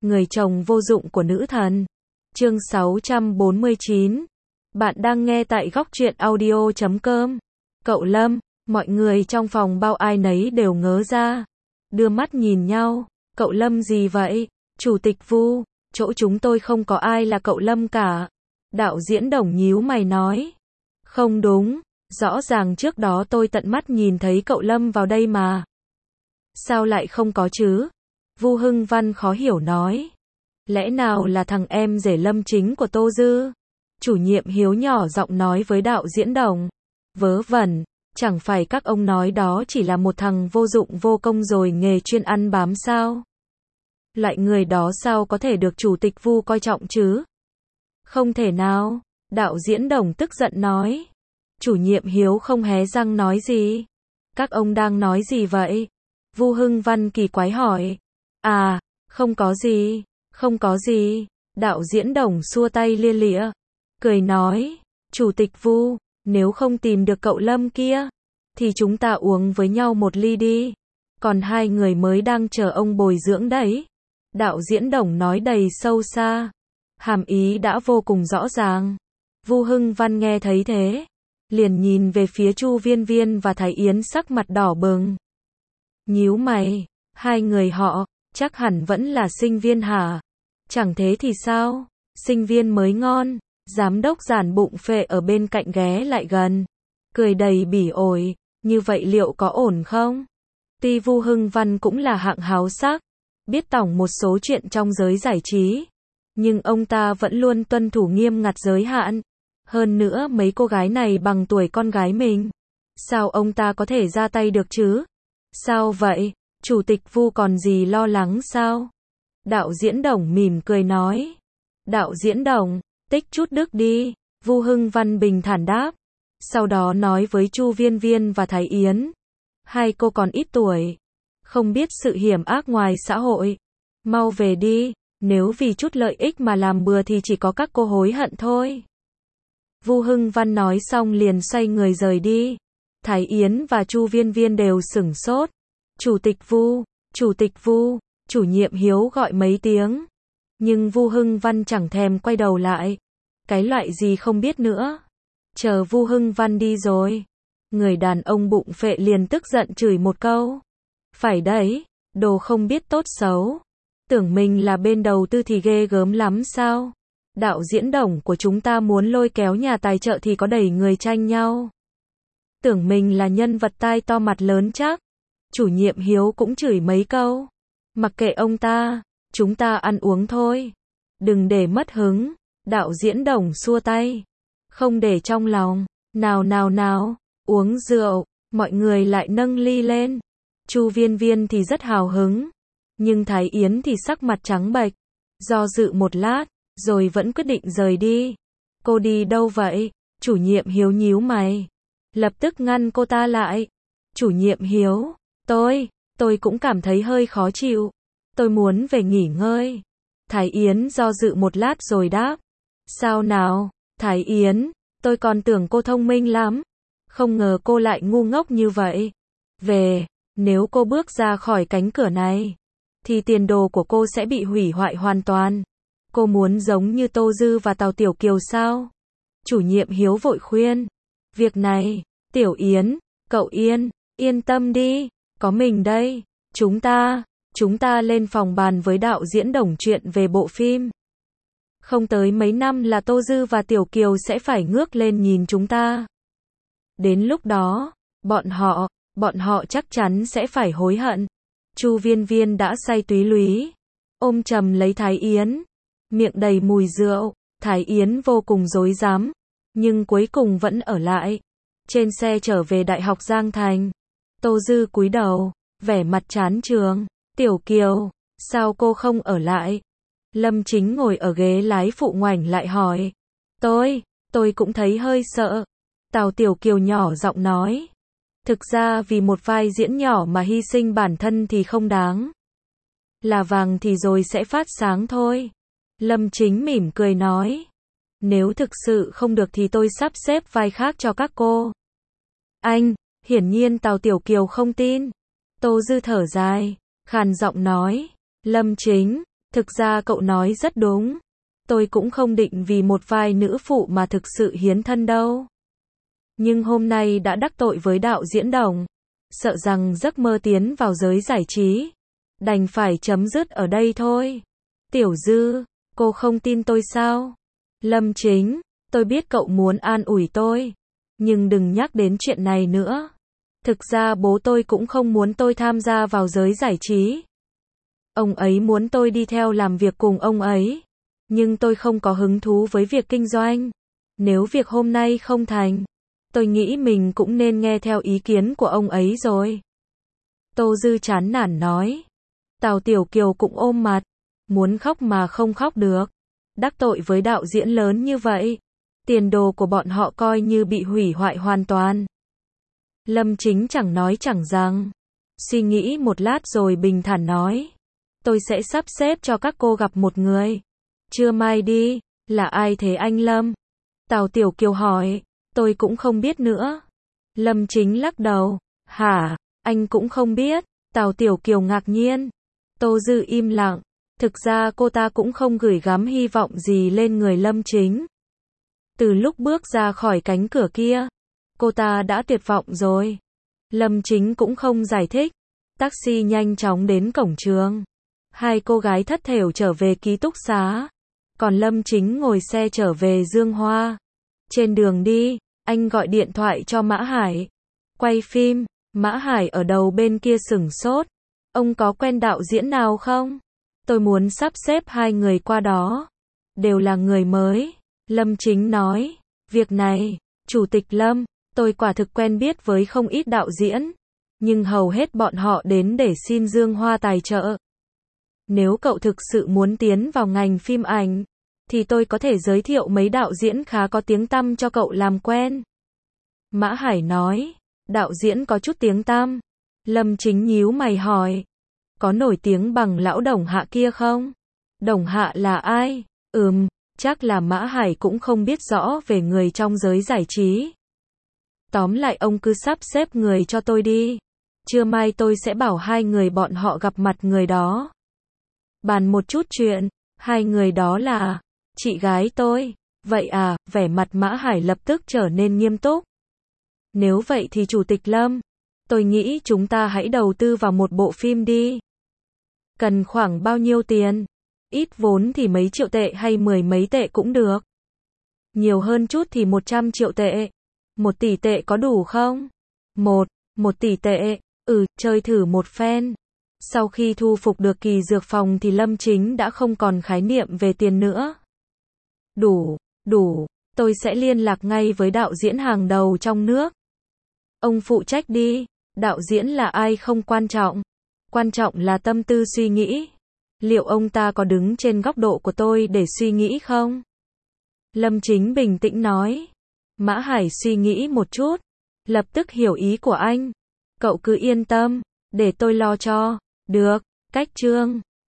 Người chồng vô dụng của nữ thần. Chương 649. Bạn đang nghe tại góc truyện audio.com. Cậu Lâm, mọi người trong phòng bao ai nấy đều ngớ ra. Đưa mắt nhìn nhau, cậu Lâm gì vậy? Chủ tịch Vu, chỗ chúng tôi không có ai là cậu Lâm cả. Đạo diễn Đồng nhíu mày nói. Không đúng, rõ ràng trước đó tôi tận mắt nhìn thấy cậu Lâm vào đây mà. Sao lại không có chứ? Vu Hưng Văn khó hiểu nói. Lẽ nào là thằng em rể Lâm Chính của Tô Dư? Chủ nhiệm Hiếu nhỏ giọng nói với đạo diễn Đồng. Vớ vẩn, chẳng phải các ông nói đó chỉ là một thằng vô dụng vô công rồi nghề chuyên ăn bám sao? Loại người đó sao có thể được chủ tịch Vu coi trọng chứ? Không thể nào, đạo diễn Đồng tức giận nói. Chủ nhiệm Hiếu không hé răng nói gì. Các ông đang nói gì vậy? Vu Hưng Văn kỳ quái hỏi. À, không có gì, không có gì. Đạo diễn Đồng xua tay lia lịa, cười nói, Chủ tịch Vu, nếu không tìm được cậu Lâm kia, thì chúng ta uống với nhau một ly đi. Còn hai người mới đang chờ ông bồi dưỡng đấy. Đạo diễn Đồng nói đầy sâu xa. Hàm ý đã vô cùng rõ ràng. Vu Hưng Văn nghe thấy thế, liền nhìn về phía Chu Viên Viên và Thái Yến sắc mặt đỏ bừng. Nhíu mày, hai người họ, chắc hẳn vẫn là sinh viên hả? Chẳng thế thì sao? Sinh viên mới ngon. Giám đốc giản bụng phệ ở bên cạnh ghé lại gần, cười đầy bỉ ổi, như vậy liệu có ổn không? Tuy Vu Hưng Văn cũng là hạng háo sắc, biết tỏng một số chuyện trong giới giải trí, nhưng ông ta vẫn luôn tuân thủ nghiêm ngặt giới hạn. Hơn nữa mấy cô gái này bằng tuổi con gái mình. Sao ông ta có thể ra tay được chứ? Sao vậy? Chủ tịch Vu còn gì lo lắng sao? Đạo diễn Đồng mỉm cười nói. Đạo diễn Đồng, tích chút đức đi, Vu Hưng Văn bình thản đáp. Sau đó nói với Chu Viên Viên và Thái Yến. Hai cô còn ít tuổi, không biết sự hiểm ác ngoài xã hội. Mau về đi, nếu vì chút lợi ích mà làm bừa thì chỉ có các cô hối hận thôi. Vu Hưng Văn nói xong liền xoay người rời đi. Thái Yến và Chu Viên Viên đều sửng sốt. Chủ tịch Vu, Chủ tịch Vu, chủ nhiệm Hiếu gọi mấy tiếng. Nhưng Vu Hưng Văn chẳng thèm quay đầu lại. Cái loại gì không biết nữa. Chờ Vu Hưng Văn đi rồi, người đàn ông bụng phệ liền tức giận chửi một câu. Phải đấy, đồ không biết tốt xấu. Tưởng mình là bên đầu tư thì ghê gớm lắm sao? Đạo diễn Đồng của chúng ta muốn lôi kéo nhà tài trợ thì có đẩy người tranh nhau. Tưởng mình là nhân vật tai to mặt lớn chắc. Chủ nhiệm Hiếu cũng chửi mấy câu. Mặc kệ ông ta, chúng ta ăn uống thôi. Đừng để mất hứng. Đạo diễn Đồng xua tay. Không để trong lòng. Nào nào nào, uống rượu. Mọi người lại nâng ly lên. Chu Viên Viên thì rất hào hứng. Nhưng Thái Yến thì sắc mặt trắng bệch. Do dự một lát, rồi vẫn quyết định rời đi. Cô đi đâu vậy? Chủ nhiệm Hiếu nhíu mày. Lập tức ngăn cô ta lại. Chủ nhiệm Hiếu, tôi cũng cảm thấy hơi khó chịu. Tôi muốn về nghỉ ngơi. Thái Yến do dự một lát rồi đáp. Sao nào, Thái Yến, tôi còn tưởng cô thông minh lắm. Không ngờ cô lại ngu ngốc như vậy. Về, nếu cô bước ra khỏi cánh cửa này, thì tiền đồ của cô sẽ bị hủy hoại hoàn toàn. Cô muốn giống như Tô Dư và Tào Tiểu Kiều sao? Chủ nhiệm Hiếu vội khuyên. Việc này, Tiểu Yến, cậu yên tâm đi, có mình đây. Chúng ta lên phòng bàn với đạo diễn Đồng chuyện về bộ phim. Không tới mấy năm là Tô Dư và Tiểu Kiều sẽ phải ngước lên nhìn chúng ta. Đến lúc đó, bọn họ chắc chắn sẽ phải hối hận. Chu Viên Viên đã say túy lúy, ôm chầm lấy Thái Yến, miệng đầy mùi rượu. Thái Yến vô cùng rối rắm, nhưng cuối cùng vẫn ở lại. Trên xe trở về Đại học Giang Thành, Tô Dư cúi đầu, vẻ mặt chán chường. Tiểu Kiều, sao cô không ở lại? Lâm Chính ngồi ở ghế lái phụ ngoảnh lại hỏi. Tôi cũng thấy hơi sợ. Tào Tiểu Kiều nhỏ giọng nói. Thực ra vì một vai diễn nhỏ mà hy sinh bản thân thì không đáng. Là vàng thì rồi sẽ phát sáng thôi. Lâm Chính mỉm cười nói. Nếu thực sự không được thì tôi sắp xếp vai khác cho các cô. Anh, hiển nhiên Tào Tiểu Kiều không tin. Tô Dư thở dài, khàn giọng nói. Lâm Chính, Thực ra cậu nói rất đúng. Tôi cũng không định vì một vai nữ phụ mà thực sự hiến thân đâu. Nhưng hôm nay đã đắc tội với đạo diễn Đồng. Sợ rằng giấc mơ tiến vào giới giải trí. Đành phải chấm dứt ở đây thôi. Tiểu Dư, cô không tin tôi sao? Lâm Chính, tôi biết cậu muốn an ủi tôi. Nhưng đừng nhắc đến chuyện này nữa. Thực ra bố tôi cũng không muốn tôi tham gia vào giới giải trí. Ông ấy muốn tôi đi theo làm việc cùng ông ấy. Nhưng tôi không có hứng thú với việc kinh doanh. Nếu việc hôm nay không thành, tôi nghĩ mình cũng nên nghe theo ý kiến của ông ấy rồi. Tô Dư chán nản nói. Tào Tiểu Kiều cũng ôm mặt. Muốn khóc mà không khóc được. Đắc tội với đạo diễn lớn như vậy. Tiền đồ của bọn họ coi như bị hủy hoại hoàn toàn. Lâm Chính chẳng nói chẳng rằng. Suy nghĩ một lát rồi bình thản nói. Tôi sẽ sắp xếp cho các cô gặp một người. Trưa mai đi. Là ai thế anh Lâm? Tào Tiểu Kiều hỏi. Tôi cũng không biết nữa. Lâm Chính lắc đầu. Hả? Anh cũng không biết. Tào Tiểu Kiều ngạc nhiên. Tô Dư im lặng. Thực ra cô ta cũng không gửi gắm hy vọng gì lên người Lâm Chính. Từ lúc bước ra khỏi cánh cửa kia, cô ta đã tuyệt vọng rồi. Lâm Chính cũng không giải thích. Taxi nhanh chóng đến cổng trường. Hai cô gái thất thểu trở về ký túc xá. Còn Lâm Chính ngồi xe trở về Dương Hoa. Trên đường đi, anh gọi điện thoại cho Mã Hải. Quay phim, Mã Hải ở đầu bên kia sửng sốt. Ông có quen đạo diễn nào không? Tôi muốn sắp xếp hai người qua đó. Đều là người mới. Lâm Chính nói. Việc này, Chủ tịch Lâm, tôi quả thực quen biết với không ít đạo diễn. Nhưng hầu hết bọn họ đến để xin Dương Hoa tài trợ. Nếu cậu thực sự muốn tiến vào ngành phim ảnh, thì tôi có thể giới thiệu mấy đạo diễn khá có tiếng tăm cho cậu làm quen. Mã Hải nói. Đạo diễn có chút tiếng tăm. Lâm Chính nhíu mày hỏi. Có nổi tiếng bằng lão Đồng Hạ kia không? Đồng Hạ là ai? Chắc là Mã Hải cũng không biết rõ về người trong giới giải trí. Tóm lại ông cứ sắp xếp người cho tôi đi. Trưa mai tôi sẽ bảo hai người bọn họ gặp mặt người đó. Bàn một chút chuyện. Hai người đó là chị gái tôi. Vậy à? Vẻ mặt Mã Hải lập tức trở nên nghiêm túc. Nếu vậy thì Chủ tịch Lâm, tôi nghĩ chúng ta hãy đầu tư vào một bộ phim đi. Cần khoảng bao nhiêu tiền? Ít vốn thì mấy triệu tệ hay 10 mấy tệ cũng được. Nhiều hơn chút thì 100 triệu tệ. 1 tỷ tệ có đủ không? 1 tỷ tệ. Chơi thử một phen. Sau khi thu phục được Kỳ Dược Phòng thì Lâm Chính đã không còn khái niệm về tiền nữa. Đủ. Tôi sẽ liên lạc ngay với đạo diễn hàng đầu trong nước. Ông phụ trách đi. Đạo diễn là ai không quan trọng. Quan trọng là tâm tư suy nghĩ. Liệu ông ta có đứng trên góc độ của tôi để suy nghĩ không? Lâm Chính bình tĩnh nói. Mã Hải suy nghĩ một chút. Lập tức hiểu ý của anh. Cậu cứ yên tâm. Để tôi lo cho. Được. Cách chương